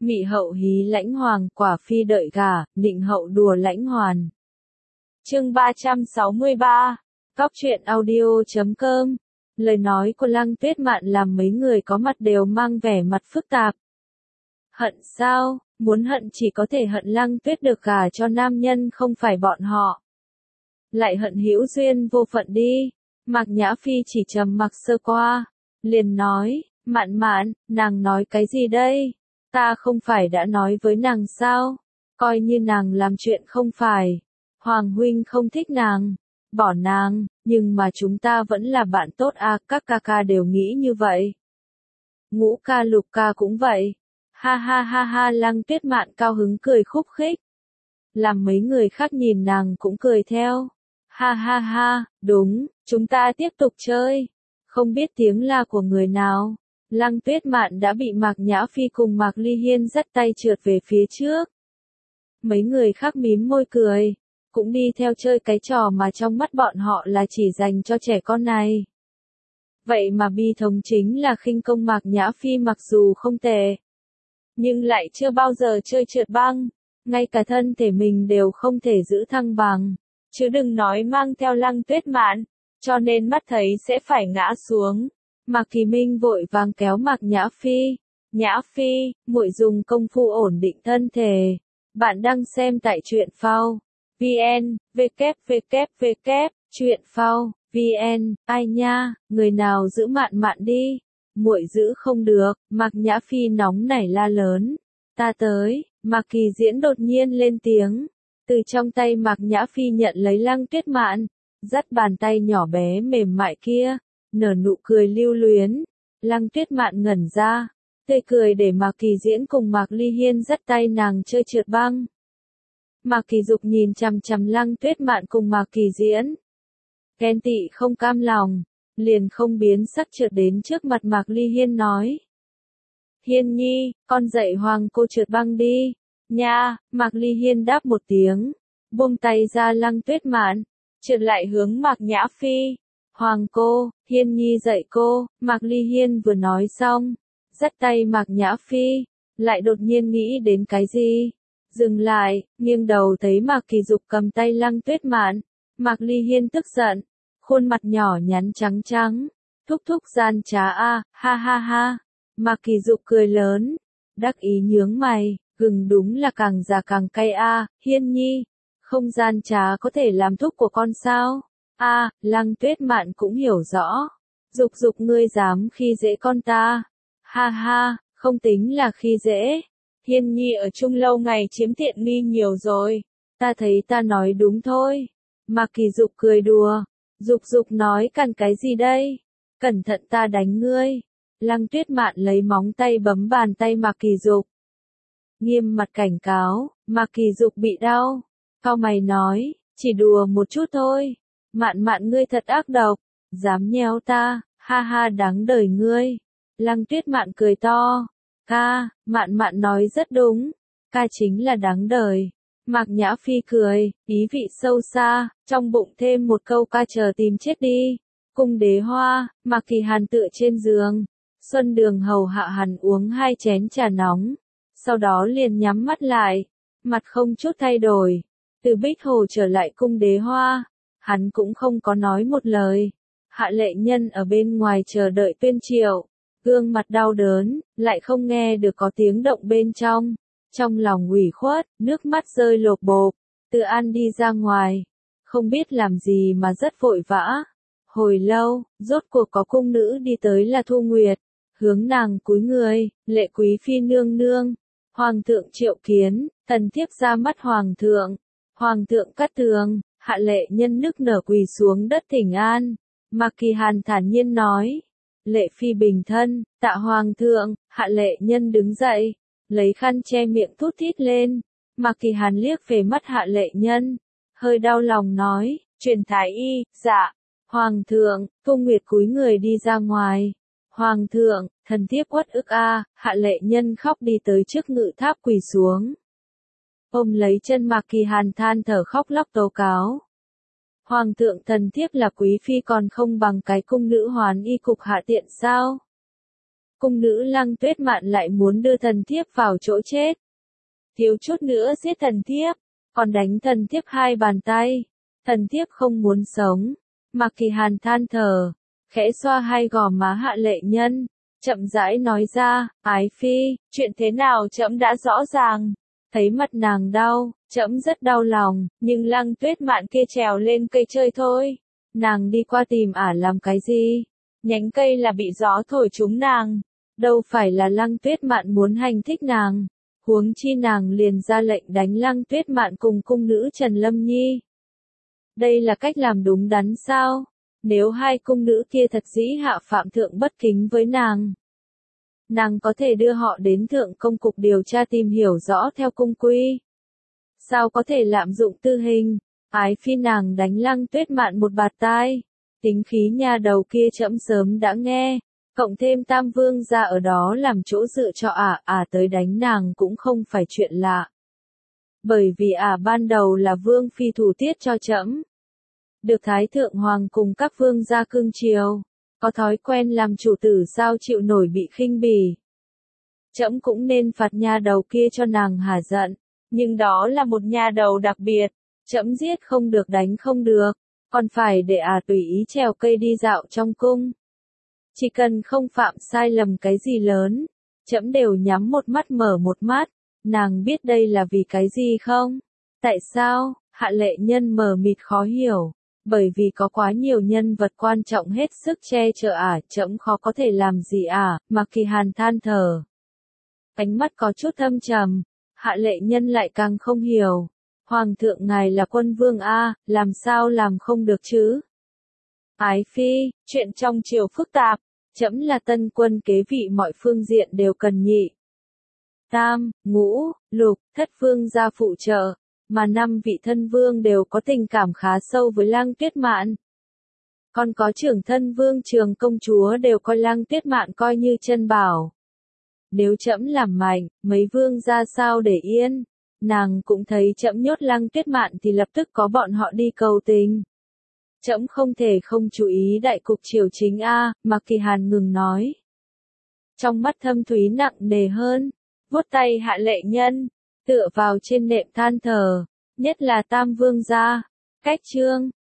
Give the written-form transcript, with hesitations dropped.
Mị hậu hí lãnh hoàng, quả phi đợi gả, nịnh hậu đùa lãnh hoàn. Chương 363, Cóc truyện audio.com. Lời nói của Lăng Tuyết Mạn làm mấy người có mặt đều mang vẻ mặt phức tạp. Hận sao? Muốn hận chỉ có thể hận Lăng Tuyết được gả cho nam nhân không phải bọn họ. Lại hận hữu duyên vô phận đi. Mạc Nhã Phi chỉ trầm mặc sơ qua, liền nói, Mạn Mạn, nàng nói cái gì đây? Ta không phải đã nói với nàng sao? Coi như nàng làm chuyện không phải. Hoàng huynh không thích nàng, bỏ nàng, nhưng mà chúng ta vẫn là bạn tốt à, các ca ca đều nghĩ như vậy. Ngũ ca Lục ca cũng vậy. Ha ha ha ha, Lăng Tuyết Mạn cao hứng cười khúc khích. Làm mấy người khác nhìn nàng cũng cười theo. Ha ha ha, đúng, chúng ta tiếp tục chơi. Không biết tiếng la của người nào. Lăng Tuyết Mạn đã bị Mạc Nhã Phi cùng Mạc Ly Hiên dắt tay trượt về phía trước. Mấy người khác mím môi cười, cũng đi theo chơi cái trò mà trong mắt bọn họ là chỉ dành cho trẻ con này. Vậy mà bi thống chính là khinh công Mạc Nhã Phi mặc dù không tệ, nhưng lại chưa bao giờ chơi trượt băng, ngay cả thân thể mình đều không thể giữ thăng bằng, chứ đừng nói mang theo Lăng Tuyết Mạn, cho nên mắt thấy sẽ phải ngã xuống. Mạc Kỳ Minh vội vàng kéo Mạc Nhã Phi. Nhã Phi, muội dùng công phu ổn định thân thể. Bạn đang xem tại truyện phao. VN, www, truyện phao, VN, ai nha, người nào giữ Mạn Mạn đi. Muội giữ không được, Mạc Nhã Phi nóng nảy la lớn. Ta tới, Mạc Kỳ Diễn đột nhiên lên tiếng. Từ trong tay Mạc Nhã Phi nhận lấy Lăng Tuyết Mạn, dắt bàn tay nhỏ bé mềm mại kia, nở nụ cười lưu luyến. Lăng Tuyết Mạn ngẩn ra, tươi cười để Mạc Kỳ Diễn cùng Mạc Ly Hiên dắt tay nàng chơi trượt băng. Mạc Kỳ Dục nhìn chằm chằm Lăng Tuyết Mạn cùng Mạc Kỳ Diễn. Ghen tị không cam lòng, liền không biến sắc trượt đến trước mặt Mạc Ly Hiên nói. Hiên nhi, con dạy Hoàng cô trượt băng đi. Nha, Mạc Ly Hiên đáp một tiếng, buông tay ra Lăng Tuyết Mạn, trượt lại hướng Mạc Nhã Phi. Hoàng cô, Hiên nhi dạy cô. Mạc Ly Hiên vừa nói xong, dắt tay Mạc Nhã Phi, lại đột nhiên nghĩ đến cái gì. Dừng lại, nghiêng đầu thấy Mạc Kỳ Dục cầm tay Lăng Tuyết Mạn. Mạc Ly Hiên tức giận, khuôn mặt nhỏ nhắn trắng trắng. Thúc thúc gian trá a, ha ha ha. Mạc Kỳ Dục cười lớn, đắc ý nhướng mày, gừng đúng là càng già càng cay a. Hiên nhi, không gian trá có thể làm thúc của con sao? A, Lăng Tuyết Mạn cũng hiểu rõ. Dục Dục ngươi dám khi dễ con ta. Ha ha, không tính là khi dễ. Hiên nhi ở chung lâu ngày chiếm tiện nghi nhiều rồi. Ta thấy ta nói đúng thôi. Mạc Kỳ Dục cười đùa. Dục Dục nói cằn cái gì đây? Cẩn thận ta đánh ngươi. Lăng Tuyết Mạn lấy móng tay bấm bàn tay Mạc Kỳ Dục. Nghiêm mặt cảnh cáo, Mạc Kỳ Dục bị đau. Cau mày nói, chỉ đùa một chút thôi. Mạn Mạn ngươi thật ác độc, dám nhéo ta, ha ha đáng đời ngươi. Lăng Tuyết Mạn cười to, ca, Mạn Mạn nói rất đúng, ca chính là đáng đời. Mạc Nhã Phi cười, ý vị sâu xa, trong bụng thêm một câu ca chờ tìm chết đi. Cung Đế Hoa, Mạc Kỳ Hàn tựa trên giường, Xuân Đường hầu hạ hắn uống 2 chén trà nóng, sau đó liền nhắm mắt lại, mặt không chút thay đổi. Từ Bích Hồ trở lại Cung Đế Hoa, hắn cũng không có nói một lời. Hạ Lệ Nhân ở bên ngoài chờ đợi tuyên triệu, gương mặt đau đớn, lại không nghe được có tiếng động bên trong. Trong lòng ủy khuất, nước mắt rơi lộp bộp. Từ An đi ra ngoài, không biết làm gì mà rất vội vã. Hồi lâu, rốt cuộc có cung nữ đi tới là Thu Nguyệt, hướng nàng cúi người, Lệ quý phi nương nương. Hoàng thượng triệu kiến, thần thiếp ra mắt hoàng thượng. Hoàng thượng cắt tường. Hạ Lệ Nhân nức nở quỳ xuống đất thỉnh an. Mạc Kỳ Hàn thản nhiên nói. Lệ phi bình thân, tạ hoàng thượng. Hạ Lệ Nhân đứng dậy, lấy khăn che miệng thút thít lên. Mạc Kỳ Hàn liếc về mắt Hạ Lệ Nhân, hơi đau lòng nói, truyền thái y. Dạ. Hoàng thượng. Thu Nguyệt cúi người đi ra ngoài. Hoàng thượng, thần thiếp uất ức a. Hạ Lệ Nhân khóc đi tới trước ngự tháp quỳ xuống, ôm lấy chân Mạc Kỳ Hàn than thở khóc lóc tố cáo. Hoàng thượng, thần thiếp là quý phi còn không bằng cái cung nữ Hoán y cục hạ tiện sao? cung nữ Lăng Tuyết Mạn lại muốn đưa thần thiếp vào chỗ chết. Thiếu chút nữa giết thần thiếp, còn đánh thần thiếp 2 bàn tay. Thần thiếp không muốn sống. Mạc Kỳ Hàn than thở, khẽ xoa 2 gò má Hạ Lệ Nhân, chậm rãi nói ra, ái phi, chuyện thế nào trẫm đã rõ ràng. Thấy mặt nàng đau, trẫm rất đau lòng, nhưng Lăng Tuyết Mạn kia trèo lên cây chơi thôi. Nàng đi qua tìm ả làm cái gì? Nhánh cây là bị gió thổi trúng nàng. Đâu phải là Lăng Tuyết Mạn muốn hành thích nàng. Huống chi nàng liền ra lệnh đánh Lăng Tuyết Mạn cùng cung nữ Trần Lâm Nhi. Đây là cách làm đúng đắn sao? Nếu 2 cung nữ kia thật dĩ hạ phạm thượng bất kính với nàng có thể đưa họ đến thượng công cục điều tra tìm hiểu rõ theo cung quy. Sao có thể lạm dụng tư hình? Ái phi nàng đánh Lăng Tuyết Mạn một bạt tai. Tính khí nha đầu kia trẫm sớm đã nghe. Cộng thêm Tam Vương gia ở đó làm chỗ dựa cho ả tới đánh nàng cũng không phải chuyện lạ. Bởi vì ả ban đầu là vương phi thủ tiết cho trẫm. Được Thái Thượng Hoàng cùng các vương gia cưng chiều. Có thói quen làm chủ tử sao chịu nổi bị khinh bỉ. Trẫm cũng nên phạt nha đầu kia cho nàng hả giận. Nhưng đó là một nha đầu đặc biệt. Trẫm giết không được đánh không được. Còn phải để tùy ý trèo cây đi dạo trong cung. Chỉ cần không phạm sai lầm cái gì lớn. Trẫm đều nhắm một mắt mở một mắt. Nàng biết đây là vì cái gì không? Tại sao? Hạ Lệ Nhân mờ mịt khó hiểu. Bởi vì có quá nhiều nhân vật quan trọng hết sức che chở trẫm khó có thể làm gì Mạc Kỳ Hàn than thở. Ánh mắt có chút thâm trầm, Hạ Lệ Nhân lại càng không hiểu. Hoàng thượng ngài là quân vương làm sao làm không được chứ? Ái phi, chuyện trong triều phức tạp, trẫm là tân quân kế vị mọi phương diện đều cần nhị. Tam, ngũ, lục, thất vương gia phụ trợ. Mà 5 vị thân vương đều có tình cảm khá sâu với Lăng Tuyết Mạn. Còn có trưởng thân vương Trường công chúa đều coi Lăng Tuyết Mạn coi như chân bảo. Nếu trẫm làm mạnh, mấy vương ra sao để yên? Nàng cũng thấy trẫm nhốt Lăng Tuyết Mạn thì lập tức có bọn họ đi cầu tình. Trẫm không thể không chú ý đại cục triều chính Mạc Kỳ Hàn ngừng nói. Trong mắt thâm thúy nặng nề hơn, vuốt tay Hạ Lệ Nhân, tựa vào trên nệm than thở, nhất là Tam Vương gia, cách trương,